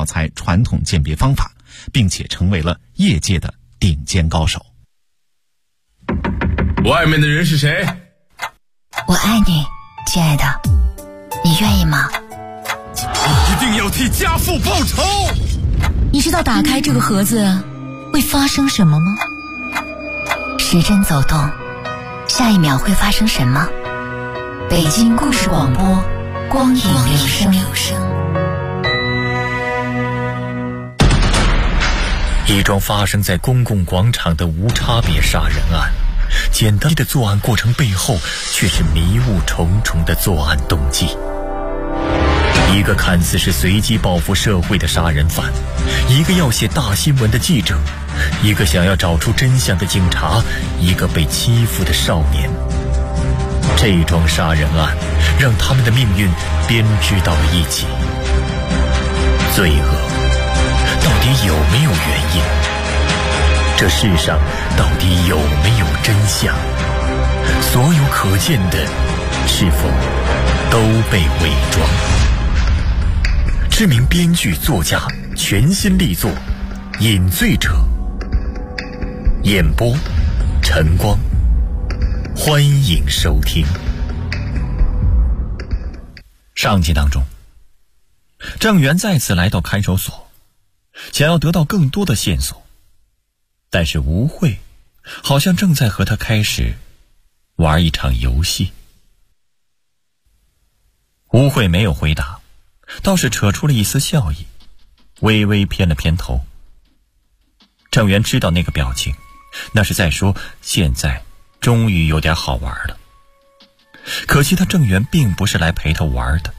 教材传统鉴别方法，并且成为了业界的顶尖高手。 外面的人是谁？ 我爱你，亲爱的，你愿意吗？ 一定要替家父报仇！ 你知道打开这个盒子会发生什么吗？时针走动，下一秒会发生什么？北京故事广播，光影留声。 一桩发生在公共广场的无差别杀人案，简单的作案过程背后却是迷雾重重的作案动机。一个看似是随机报复社会的杀人犯，一个要写大新闻的记者，一个想要找出真相的警察，一个被欺负的少年。这桩杀人案让他们的命运编织到了一起。罪恶到底有没有原因？这世上到底有没有真相？所有可见的是否都被伪装？知名编剧作家全新力作《饮醉者》，演播晨光，欢迎收听。上集当中，郑源再次来到看守所，想要得到更多的线索，但是吴慧好像正在和他开始玩一场游戏。吴慧没有回答，倒是扯出了一丝笑意，微微偏了偏头。郑源知道那个表情，那是在说现在终于有点好玩了。可惜他郑源并不是来陪他玩的。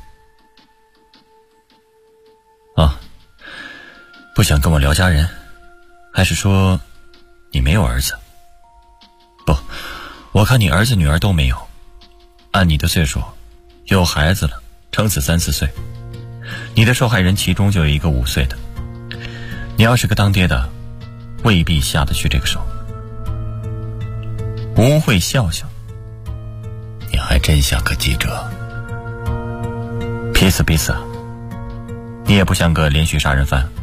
不想跟我聊家人，还是说你没有儿子？不，我看你儿子女儿都没有。按你的岁数，有孩子了，撑死3、4岁。你的受害人其中就有一个5岁的。你要是个当爹的，未必下得去这个手。吴慧笑笑，你还真像个记者。彼此啊，你也不像个连续杀人犯。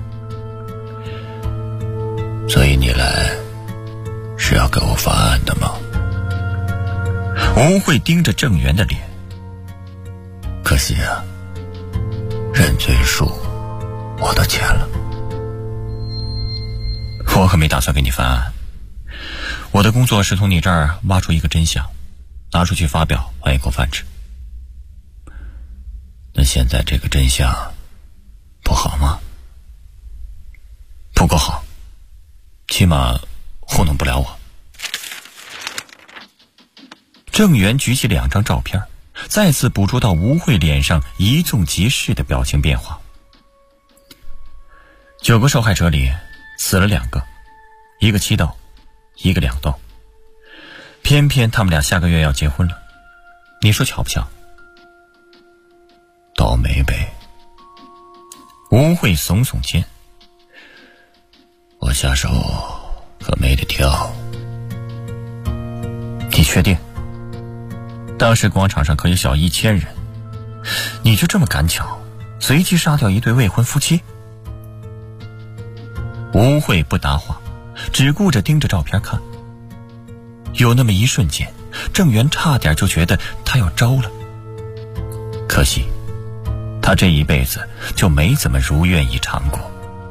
所以你来是要给我发案的吗？吴慧盯着郑源的脸，可惜啊，认罪书我都签了。我可没打算给你翻案，我的工作是从你这儿挖出一个真相，拿出去发表，换一口饭吃。那现在这个真相不好吗？不够好，起码糊弄不了我。郑源举起2张照片，再次捕捉到吴慧脸上一纵即逝的表情变化。9个受害者里死了2个，一个7斗，一个2斗。偏偏他们俩下个月要结婚了，你说巧不巧？倒霉呗。吴慧耸耸肩，我下手可没得挑。你确定？当时广场上可有小1000人，你就这么赶巧，随机杀掉一对未婚夫妻？吴慧不答话，只顾着盯着照片看。有那么一瞬间，郑源差点就觉得他要招了。可惜他这一辈子就没怎么如愿以偿过。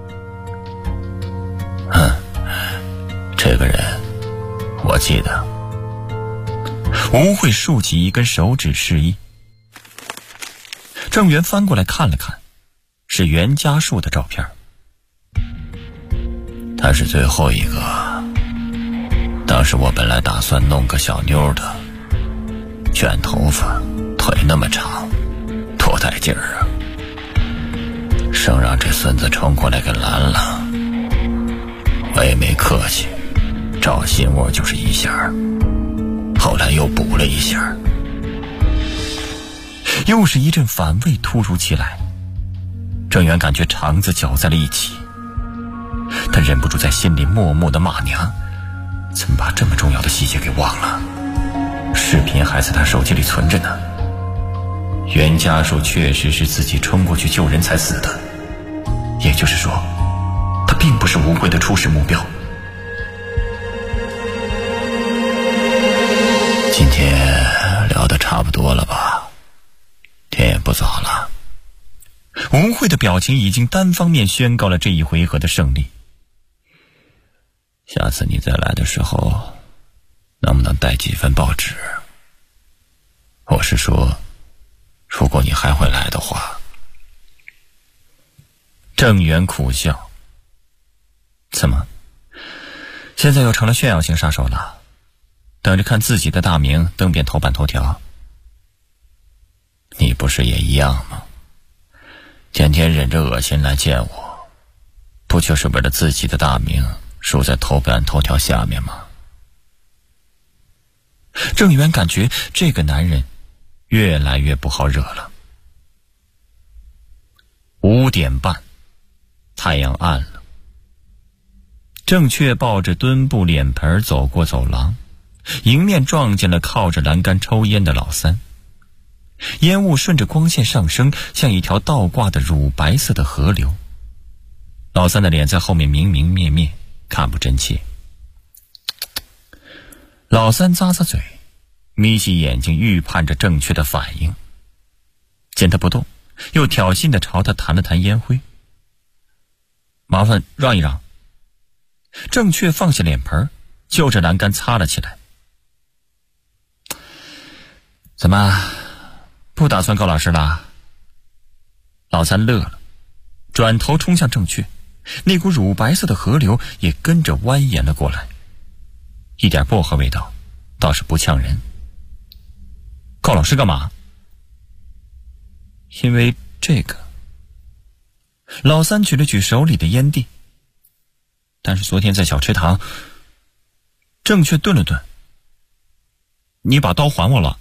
这个人我记得。吴慧竖起一根手指示意。郑源翻过来看了看，是袁家树的照片。他是最后一个。当时我本来打算弄个小妞的，卷头发，腿那么长，多带劲儿啊！生让这孙子冲过来给拦了，我也没客气，照心窝就是1下，后来又补了1下。又是一阵反胃突如其来，郑源感觉肠子绞在了一起，他忍不住在心里默默地骂娘，怎么把这么重要的细节给忘了？视频还在他手机里存着呢。袁家树确实是自己冲过去救人才死的， 也就是说，他并不是吴慧的初始目标。今天聊得差不多了吧？天也不早了。吴慧的表情已经单方面宣告了这一回合的胜利。下次你再来的时候，能不能带几份报纸？我是说，如果你还会来的话。郑源苦笑，怎么，现在又成了炫耀型杀手了？等着看自己的大名登遍头版头条？你不是也一样吗？天天忍着恶心来见我，不就是为了自己的大名输在头版头条下面吗？郑源感觉这个男人越来越不好惹了。5点半，太阳暗了。郑确抱着墩布脸盆走过走廊，迎面撞见了靠着栏杆抽烟的老三。烟雾顺着光线上升，像一条倒挂的乳白色的河流。老三的脸在后面明明灭灭，看不真切。老三咂咂嘴，眯起眼睛预判着郑确的反应。见他不动，又挑衅地朝他弹了弹烟灰。麻烦让一让。郑确放下脸盆，就着栏杆擦了起来。怎么，不打算告老师了？老三乐了，转头冲向郑确，那股乳白色的河流也跟着蜿蜒了过来，一点薄荷味道，倒是不呛人。告老师干嘛？因为这个。老三举了举手里的烟蒂，但是昨天在小池塘，郑确顿了顿。你把刀还我了。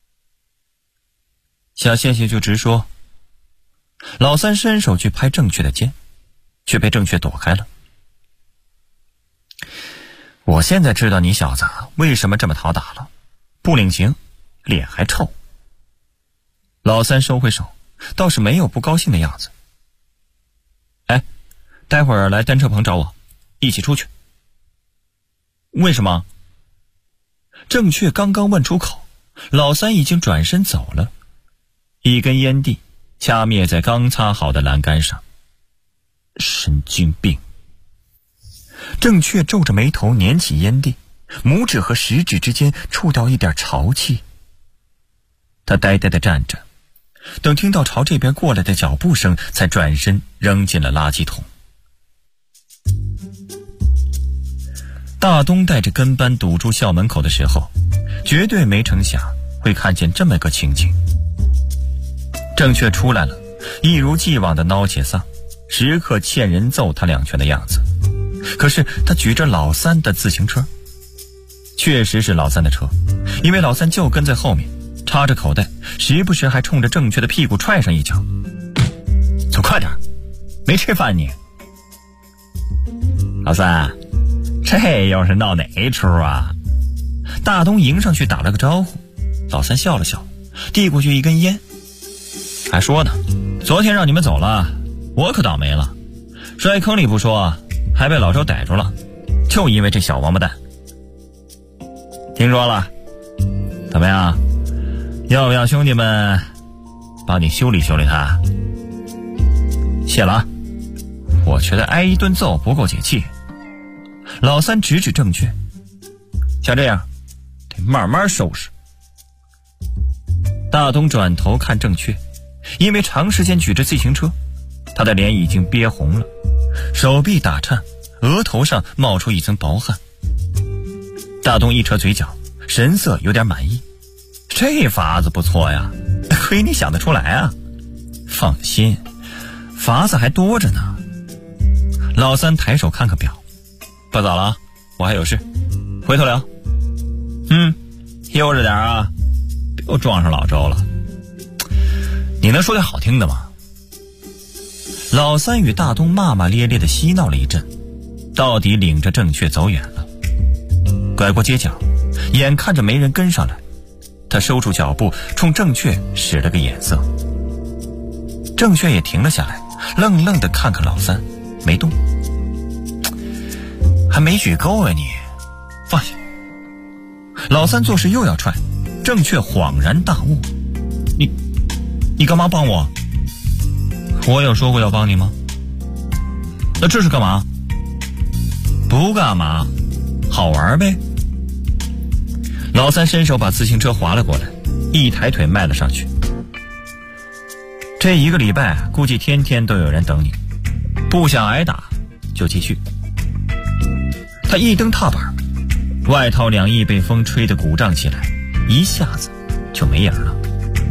小谢谢就直说。老三伸手去拍郑确的肩，却被郑确躲开了。我现在知道你小子为什么这么讨打了，不领情，脸还臭。老三收回手，倒是没有不高兴的样子。哎，待会儿来单车棚找我，一起出去。为什么？郑确刚刚问出口，老三已经转身走了，一根烟蒂掐灭在刚擦好的栏杆上。神经病！郑确皱着眉头捻起烟蒂，拇指和食指之间触到一点潮气。他呆呆地站着，等听到朝这边过来的脚步声，才转身扔进了垃圾桶。大东带着跟班堵住校门口的时候，绝对没成想会看见这么个情景。郑确出来了，一如既往的孬且丧，时刻欠人揍他2拳的样子。可是他举着老三的自行车，确实是老三的车，因为老三就跟在后面，插着口袋，时不时还冲着郑确的屁股踹上一脚。走快点，没吃饭你。老三，这又是闹哪一出啊？大东迎上去打了个招呼，老三笑了笑，递过去一根烟，还说呢，昨天让你们走了，我可倒霉了，摔坑里不说，还被老周逮住了，就因为这小王八蛋。听说了，怎么样？要不要兄弟们帮你修理修理他？谢了啊，我觉得挨一顿揍不够解气。老三指指郑确，像这样得慢慢收拾。大东转头看郑确，因为长时间举着自行车，他的脸已经憋红了，手臂打颤，额头上冒出一层薄汗。大东一扯嘴角，神色有点满意。这法子不错呀，亏你想得出来啊。放心，法子还多着呢。老三抬手看看表，不早了，我还有事，回头聊。悠着点啊，别又撞上老周了。你能说点好听的吗？老三与大东骂骂咧咧的嬉闹了一阵，到底领着郑确走远了。拐过街角，眼看着没人跟上来，他收住脚步，冲郑确使了个眼色。郑确也停了下来， 愣愣地看看老三，没动。还没举够啊你，放下。老三做事又要踹，郑却恍然大悟，你干嘛帮我？我有说过要帮你吗？那这是干嘛？不干嘛，好玩呗。老三伸手把自行车划了过来，一抬腿迈了上去。这1个礼拜估计天天都有人等你，不想挨打就继续。他一蹬踏板，外套两翼被风吹得鼓胀起来，一下子就没影了。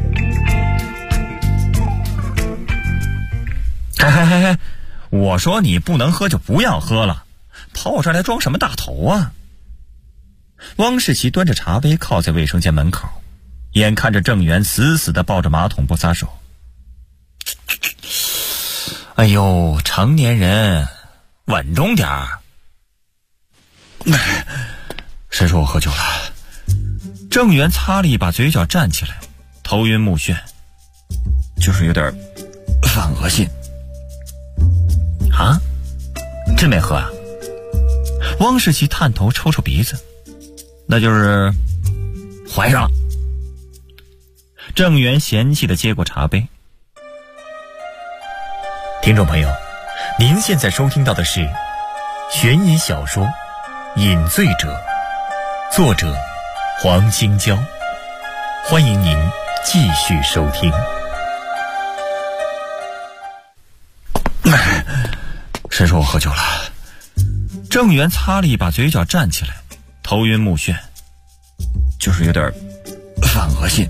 嘿，我说你不能喝就不要喝了，跑我这儿来装什么大头啊？汪世奇端着茶杯靠在卫生间门口，眼看着郑源死死地抱着马桶不撒手。哎呦，成年人稳重点儿。谁说我喝酒了？郑源擦了一把嘴角站起来，头晕目眩，就是有点犯恶心。啊？真没喝啊？汪世奇探头抽抽鼻子，那就是怀上了。郑源嫌弃地接过茶杯。听众朋友，您现在收听到的是悬疑小说《饮醉者》，作者黄金娇，欢迎您继续收听。谁说我喝酒了？郑源擦了一把嘴角站起来，头晕目眩，就是有点犯恶心。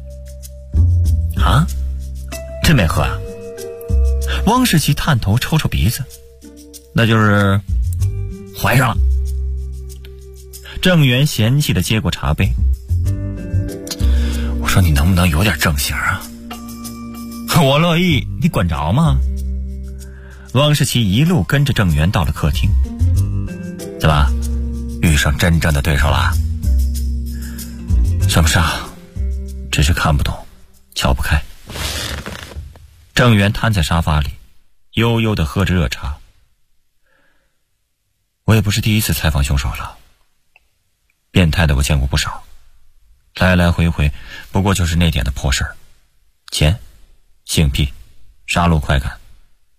啊？真没喝啊？汪世奇探头抽抽鼻子，那就是怀上了。郑源嫌弃地接过茶杯。我说你能不能有点正形啊？我乐意，你管着吗？汪世奇一路跟着郑源到了客厅。怎么，遇上真正的对手了？算不上，只是看不懂，瞧不开。郑源瘫在沙发里，悠悠地喝着热茶。我也不是第一次采访凶手了，变态的我见过不少，来来回回不过就是那点的破事儿，钱、性癖、杀戮快感。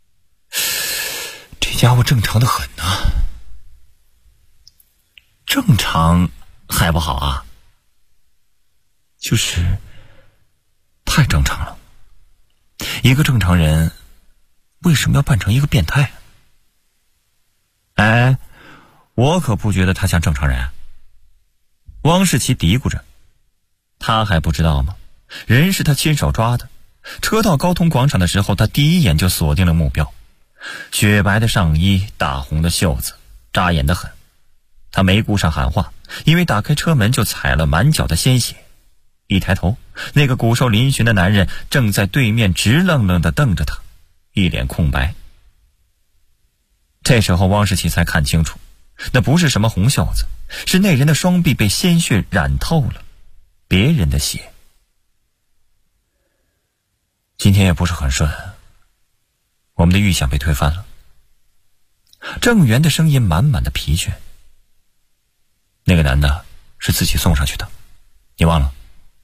这家伙正常的很啊。正常还不好啊，就是太正常了。一个正常人为什么要扮成一个变态？哎，我可不觉得他像正常人。汪世奇嘀咕着，他还不知道吗？人是他亲手抓的。车到高通广场的时候，他第一眼就锁定了目标。雪白的上衣，大红的袖子，扎眼得很。他没顾上喊话，因为打开车门就踩了满脚的鲜血。一抬头，那个骨瘦嶙峋的男人正在对面直愣愣地瞪着他，一脸空白。这时候汪世奇才看清楚，那不是什么红袖子，是那人的双臂被鲜血染透了，别人的血。今天也不是很顺，我们的预想被推翻了。郑源的声音满满的疲倦。那个男的是自己送上去的，你忘了？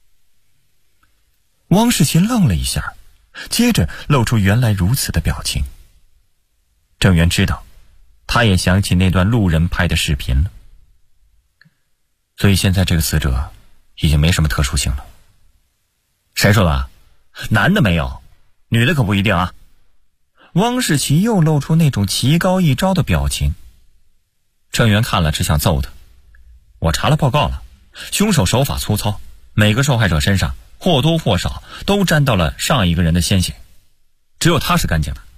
汪世奇愣了一下，接着露出原来如此的表情。郑源知道，他也想起那段路人拍的视频了。所以现在这个死者已经没什么特殊性了。谁说的？男的没有，女的可不一定啊。汪世奇又露出那种棋高一招的表情。郑源看了只想揍他。我查了报告了，凶手手法粗糙，每个受害者身上或多或少都沾到了上一个人的鲜血，只有他是干净的。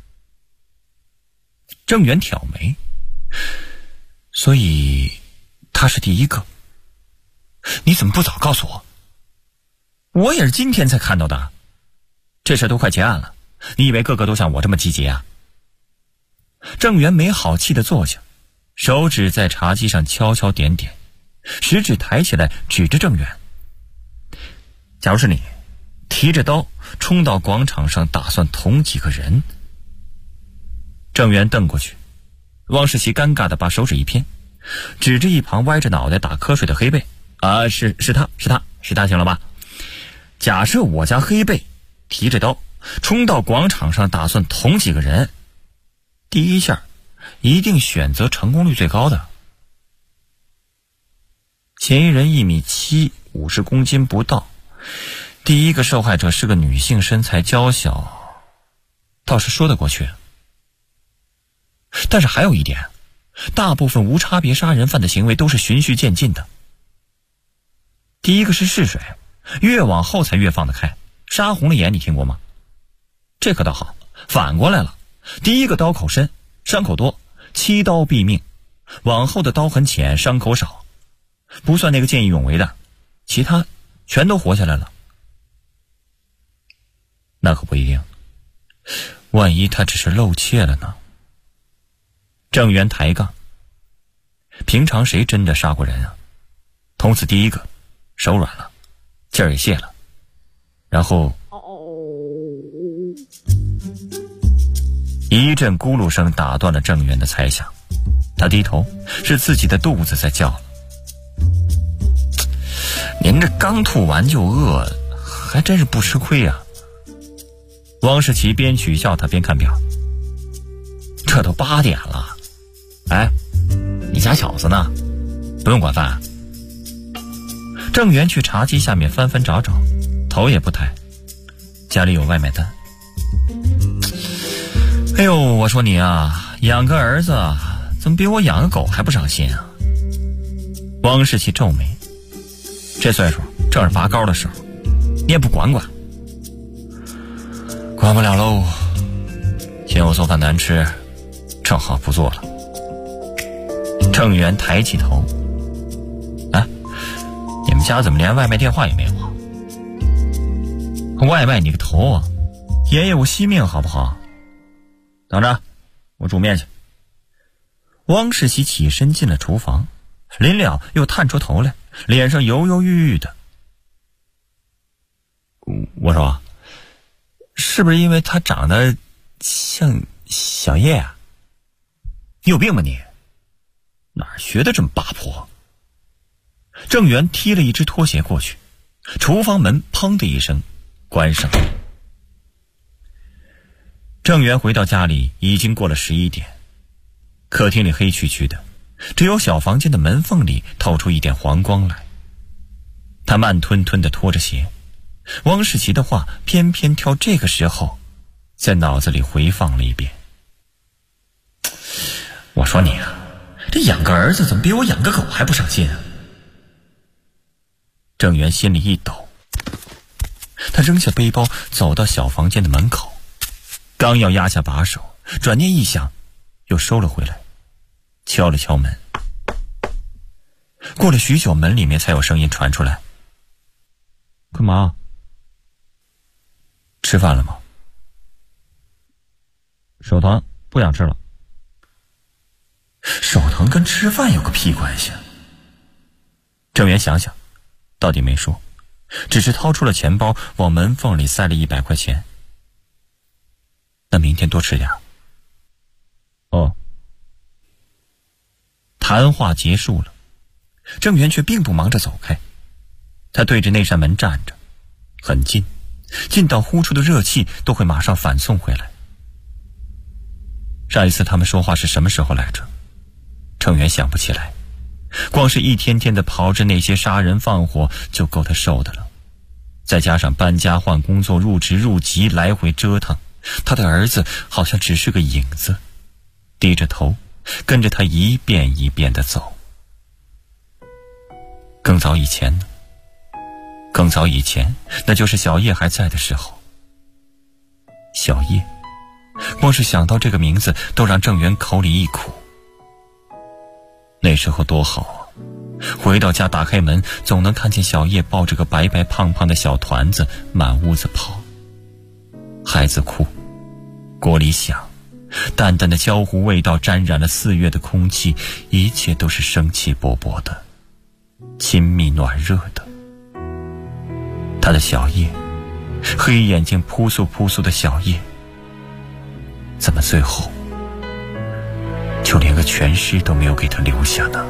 郑源挑眉，所以他是第一个。你怎么不早告诉我？我也是今天才看到的。这事都快结案了，你以为个个都像我这么积极啊？郑源没好气地坐下，手指在茶几上敲敲点点，食指抬起来指着郑源。假如是你，提着刀冲到广场上打算捅几个人， 郑源瞪过去，汪世奇尴尬地把手指一偏，指着一旁歪着脑袋打瞌睡的黑贝。是他，行了吧？假设我家黑贝提着刀冲到广场上，打算捅几个人，第一下一定选择成功率最高的。嫌疑人1.7米，50公斤不到。第一个受害者是个女性，身材娇小，倒是说得过去。但是还有一点，大部分无差别杀人犯的行为都是循序渐进的。第一个是试水，越往后才越放得开，杀红了眼，你听过吗？这可倒好，反过来了，第一个刀口深，伤口多，7刀毙命，往后的刀痕浅，伤口少，不算那个见义勇为的，其他全都活下来了。那可不一定，万一他只是露怯了呢？郑源抬杠，平常谁真的杀过人啊？捅死第一个，手软了，劲儿也泄了，然后一阵咕噜声打断了郑源的猜想。他低头，是自己的肚子在叫了。您这刚吐完就饿，还真是不吃亏呀。汪世奇边取笑他边看表，这都8点了。哎，你家小子呢？不用管饭。郑源去茶几下面翻翻找找，头也不抬，家里有外卖单。哎呦，我说你啊，养个儿子怎么比我养个狗还不上心啊？汪世奇皱眉，这岁数正是拔高的时候，你也不管管。管不了喽，嫌我做饭难吃，正好不做了。郑源抬起头，你们家怎么连外卖电话也没有啊？外卖你个头啊！爷爷我惜命好不好？等着，我煮面去。汪世奇起身进了厨房，临了又探出头来，脸上犹犹豫豫的。我说，是不是因为他长得像小叶啊？你有病吧你？哪儿学的这么八婆？郑源踢了一只拖鞋过去，厨房门砰的一声关上。郑源回到家里已经过了11点，客厅里黑黢黢的，只有小房间的门缝里透出一点黄光来。他慢吞吞地拖着鞋，汪世奇的话偏偏挑这个时候在脑子里回放了一遍。我说你啊，这养个儿子怎么比我养个狗还不上心啊？郑源心里一抖，他扔下背包走到小房间的门口，刚要压下把手，转念一想又收了回来，敲了敲门。过了许久，门里面才有声音传出来。干嘛？吃饭了吗？手疼，不想吃了。手疼跟吃饭有个屁关系啊？郑源想想，到底没说，只是掏出了钱包，往门缝里塞了100块钱。那明天多吃点。哦。谈话结束了，郑源却并不忙着走开，他对着那扇门站着，很近，近到呼出的热气都会马上反送回来。上一次他们说话是什么时候来着？郑源想不起来，光是一天天的刨着那些杀人放火就够他受的了，再加上搬家换工作入职入籍来回折腾，他的儿子好像只是个影子，低着头跟着他一遍一遍的走。更早以前呢？更早以前，那就是小叶还在的时候。小叶，光是想到这个名字都让郑源口里一苦。那时候多好啊，回到家打开门，总能看见小叶抱着个白白胖胖的小团子满屋子跑。孩子哭，锅里响，淡淡的焦糊味道沾染了4月的空气，一切都是生气勃勃的，亲密暖热的。他的小叶，黑眼睛扑簌扑簌的小叶，怎么最后就连个全尸都没有给他留下呢。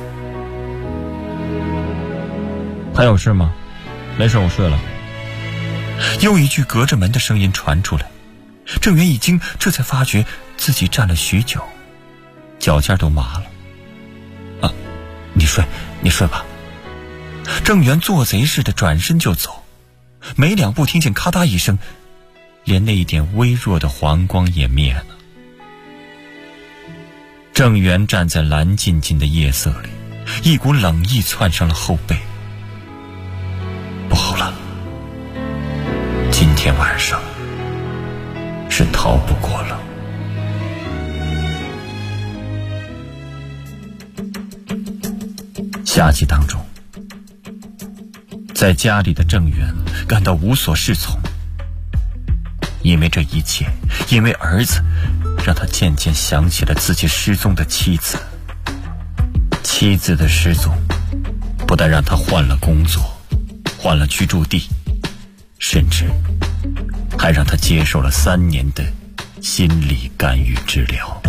还有事吗？没事，我睡了。 又一句隔着门的声音传出来，郑源一惊，这才发觉自己站了许久，脚尖都麻了。你睡吧。郑源做贼似的转身就走，没两步听见咔嗒一声，连那一点微弱的黄光也灭了。郑源站在蓝浸浸的夜色里，一股冷意窜上了后背。不好了，今天晚上是逃不过了。下集当中，在家里的郑源感到无所适从，因为这一切，因为儿子，让他渐渐想起了自己失踪的妻子。妻子的失踪不但让他换了工作，换了居住地，甚至还让他接受了3年的心理干预治疗。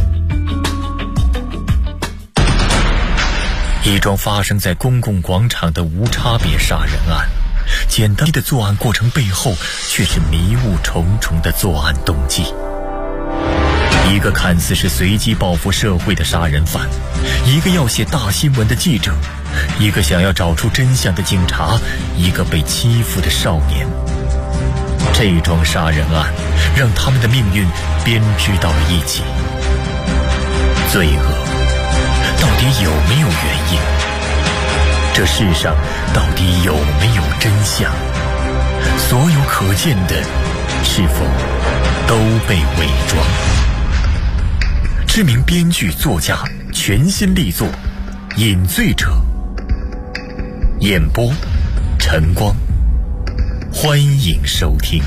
一桩发生在公共广场的无差别杀人案，简单的作案过程背后却是迷雾重重的作案动机。一个看似是随机报复社会的杀人犯，一个要写大新闻的记者，一个想要找出真相的警察，一个被欺负的少年。这桩杀人案让他们的命运编织到了一起。罪恶到底有没有原因？这世上到底有没有真相？所有可见的是否都被伪装？知名编剧作家全新力作《饮醉者》，演播晨光，欢迎收听。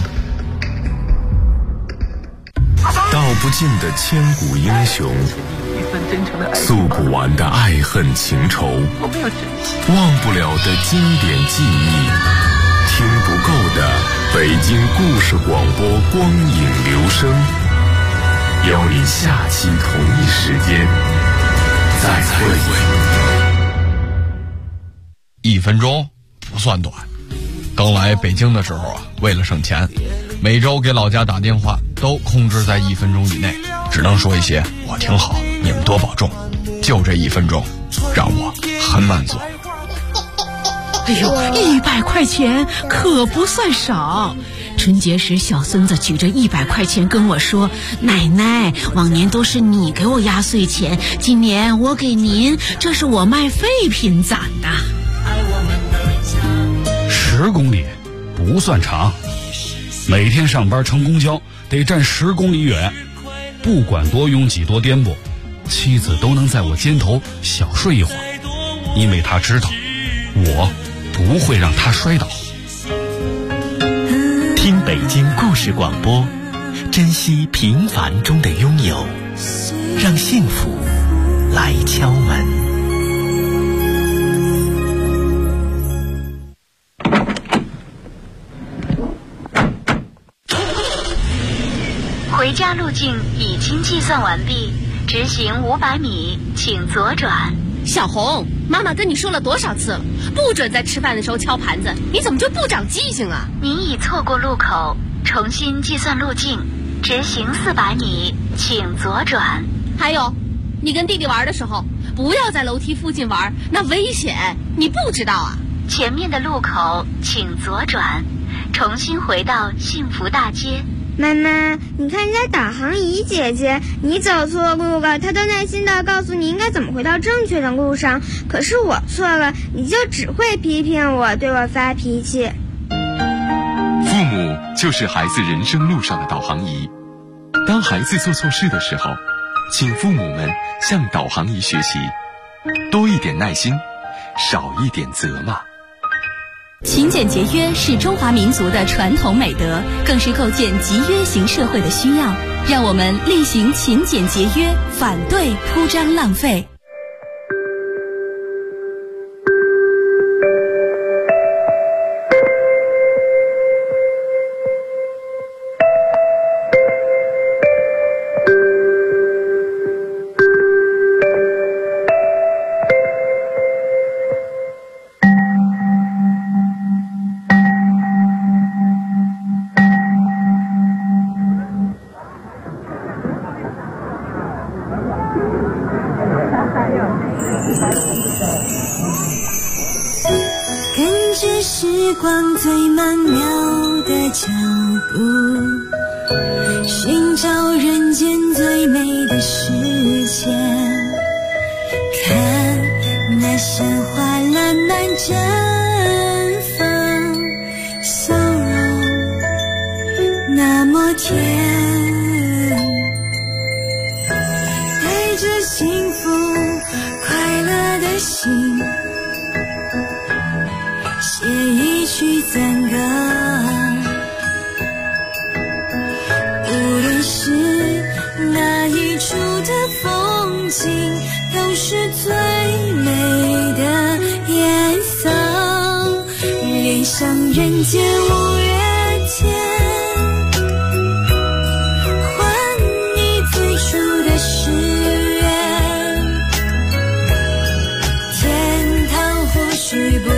道不尽的千古英雄，诉不完的爱恨情仇，忘不了的经典记忆，听不够的北京故事广播光影留声，有你下期同一时间再会。 1分钟不算短。刚来北京的时候啊，为了省钱，每周给老家打电话都控制在1分钟以内，只能说一些我挺好，你们多保重。就这1分钟，让我很满足。 哎呦，100块钱可不算少。春节时，小孙子举着100块钱跟我说：“奶奶，往年都是你给我压岁钱，今年我给您，这是我卖废品攒的。 ”10公里不算长，每天上班乘公交得站10公里远，不管多拥挤多颠簸，妻子都能在我肩头小睡一会儿，因为她知道我不会让她摔倒。 听北京故事广播，珍惜平凡中的拥有，让幸福来敲门。 回家路径已经计算完毕，直行500米，请左转。 小红，妈妈跟你说了多少次了，不准在吃饭的时候敲盘子，你怎么就不长记性啊？ 您已错过路口，重新计算路径，直行400米，请左转。 还有，你跟弟弟玩的时候，不要在楼梯附近玩，那危险，你不知道啊？ 前面的路口请左转，重新回到幸福大街。 妈妈，你看人家导航仪姐姐，你走错路了，她都耐心地告诉你应该怎么回到正确的路上。可是我错了，你就只会批评我，对我发脾气。 父母就是孩子人生路上的导航仪。当孩子做错事的时候，请父母们向导航仪学习，多一点耐心，少一点责骂。 勤俭节约是中华民族的传统美德，更是构建集约型社会的需要。让我们力行勤俭节约，反对铺张浪费。 跟着时光最曼妙的脚步，寻找人间最美的世界，看那鲜花烂漫绽放，笑容那么甜，带着幸福快乐的心，写一曲赞歌，无论是哪一处的风景，都是最美的颜色，恋上人间五月天，还你最初的誓愿，天堂或许不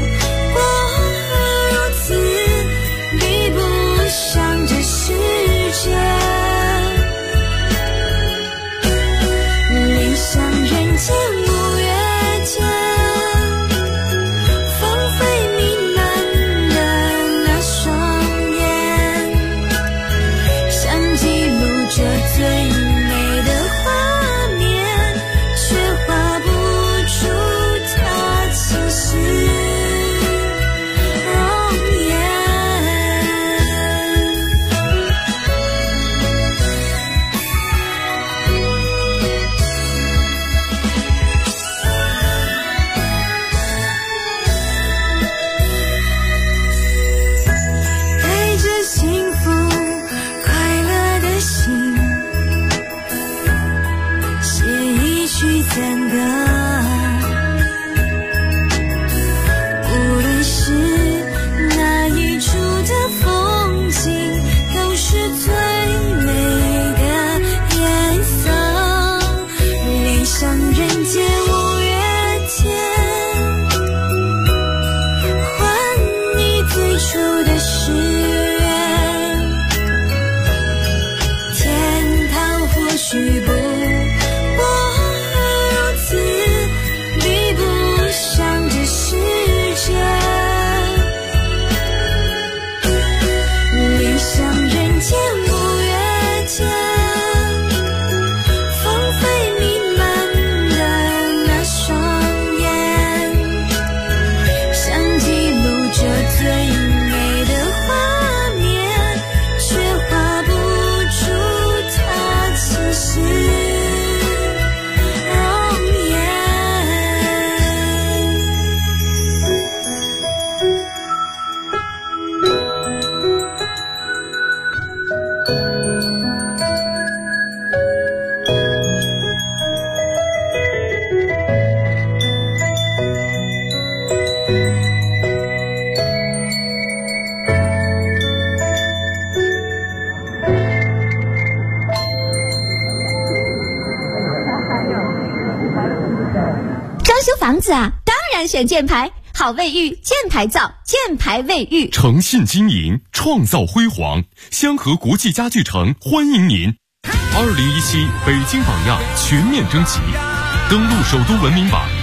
房子啊，当然选建牌，好卫浴，建牌造，建牌卫浴， 诚信经营，创造辉煌。香河国际家具城欢迎您。2017北京榜样全面征集，登录首都文明榜